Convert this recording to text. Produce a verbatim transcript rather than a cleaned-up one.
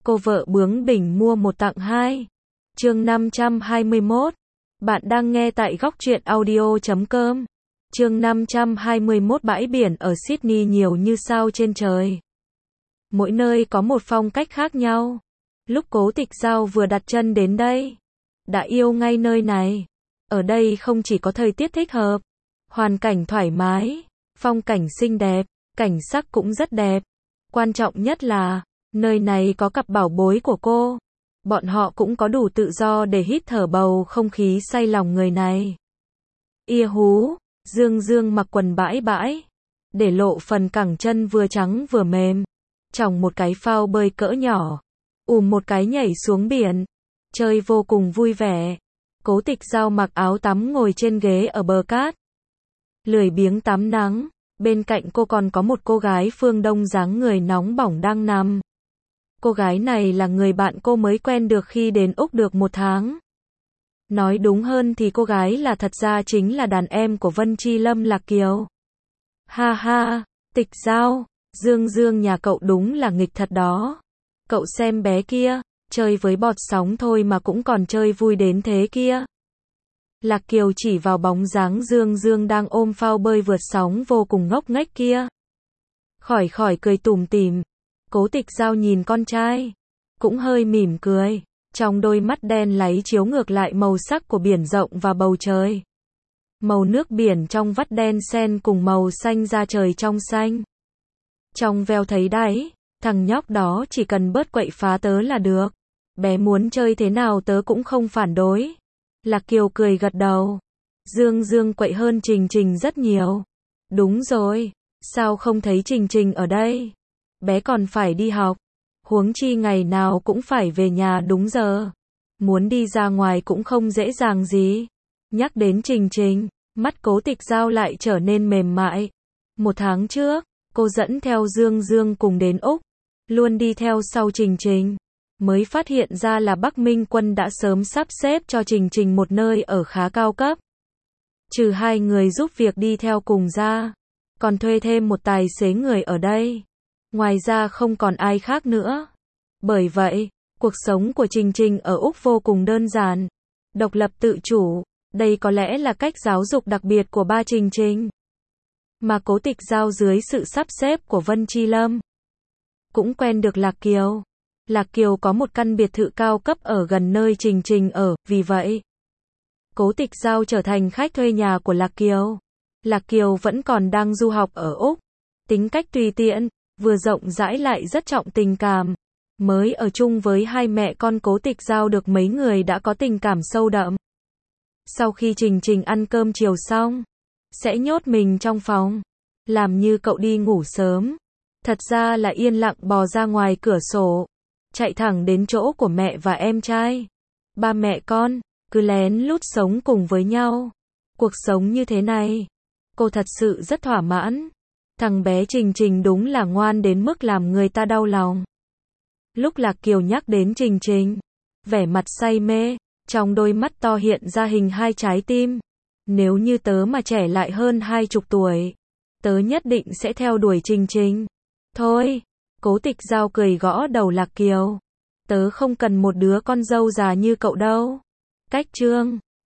Cô vợ bướng bỉnh mua một tặng hai. Chương năm trăm hai mươi mốt. Bạn đang nghe tại góc truyện audio chấm com. Chương năm trăm hai mươi mốt. Bãi biển ở Sydney nhiều như sao trên trời. Mỗi nơi có một phong cách khác nhau. Lúc Cố Tịch Dao vừa đặt chân đến đây, đã yêu ngay nơi này. Ở đây không chỉ có thời tiết thích hợp, hoàn cảnh thoải mái, phong cảnh xinh đẹp, cảnh sắc cũng rất đẹp. Quan trọng nhất là, nơi này có cặp bảo bối của cô. Bọn họ cũng có đủ tự do để hít thở bầu không khí say lòng người này. Ia hú, Dương Dương mặc quần bãi bãi, để lộ phần cẳng chân vừa trắng vừa mềm. Chòng một cái phao bơi cỡ nhỏ, ùm một cái nhảy xuống biển, chơi vô cùng vui vẻ. Cố Tịch Dao mặc áo tắm ngồi trên ghế ở bờ cát, lười biếng tắm nắng. Bên cạnh cô còn có một cô gái phương Đông dáng người nóng bỏng đang nằm. Cô gái này là người bạn cô mới quen được khi đến Úc được một tháng. Nói đúng hơn thì cô gái là thật ra chính là đàn em của Vân Chi Lâm, Lạc Kiều. Ha ha, Tịch Dao, Dương Dương nhà cậu đúng là nghịch thật đó. Cậu xem bé kia, chơi với bọt sóng thôi mà cũng còn chơi vui đến thế kia. Lạc Kiều chỉ vào bóng dáng Dương Dương đang ôm phao bơi vượt sóng vô cùng ngốc nghếch kia. Khỏi khỏi cười tủm tỉm. Cố Tịch Dao nhìn con trai, cũng hơi mỉm cười. Trong đôi mắt đen láy chiếu ngược lại màu sắc của biển rộng và bầu trời. Màu nước biển trong vắt đen xen cùng màu xanh da trời trong xanh. Trong veo thấy đáy, thằng nhóc đó chỉ cần bớt quậy phá tớ là được. Bé muốn chơi thế nào tớ cũng không phản đối. Lạc Kiều cười gật đầu. Dương Dương quậy hơn Trình Trình rất nhiều. Đúng rồi, sao không thấy Trình Trình ở đây? Bé còn phải đi học. Huống chi ngày nào cũng phải về nhà đúng giờ. Muốn đi ra ngoài cũng không dễ dàng gì. Nhắc đến Trình Trình, mắt Cố Tịch Dao lại trở nên mềm mại. Một tháng trước, cô dẫn theo Dương Dương cùng đến Úc, luôn đi theo sau Trình Trình. Mới phát hiện ra là Bắc Minh Quân đã sớm sắp xếp cho Trình Trình một nơi ở khá cao cấp. Trừ hai người giúp việc đi theo cùng ra, còn thuê thêm một tài xế người ở đây. Ngoài ra không còn ai khác nữa. Bởi vậy, cuộc sống của Trình Trình ở Úc vô cùng đơn giản, độc lập tự chủ. Đây có lẽ là cách giáo dục đặc biệt của ba Trình Trình. Mà Cố Tịch Dao dưới sự sắp xếp của Vân Chi Lâm, cũng quen được Lạc Kiều. Lạc Kiều có một căn biệt thự cao cấp ở gần nơi Trình Trình ở, vì vậy Cố Tịch Dao trở thành khách thuê nhà của Lạc Kiều. Lạc Kiều vẫn còn đang du học ở Úc, tính cách tùy tiện, vừa rộng rãi lại rất trọng tình cảm. Mới ở chung với hai mẹ con Cố Tịch Dao được mấy người đã có tình cảm sâu đậm. Sau khi Trình Trình ăn cơm chiều xong, sẽ nhốt mình trong phòng, làm như cậu đi ngủ sớm. Thật ra là yên lặng bò ra ngoài cửa sổ, chạy thẳng đến chỗ của mẹ và em trai. Ba mẹ con, cứ lén lút sống cùng với nhau. Cuộc sống như thế này, cô thật sự rất thỏa mãn. Thằng bé Trình Trình đúng là ngoan đến mức làm người ta đau lòng. Lúc Lạc Kiều nhắc đến Trình Trình, vẻ mặt say mê, trong đôi mắt to hiện ra hình hai trái tim. Nếu như tớ mà trẻ lại hơn hai chục tuổi, tớ nhất định sẽ theo đuổi Trình Trình. Thôi, Cố Tịch Dao cười gõ đầu Lạc Kiều. Tớ không cần một đứa con dâu già như cậu đâu. Cách chương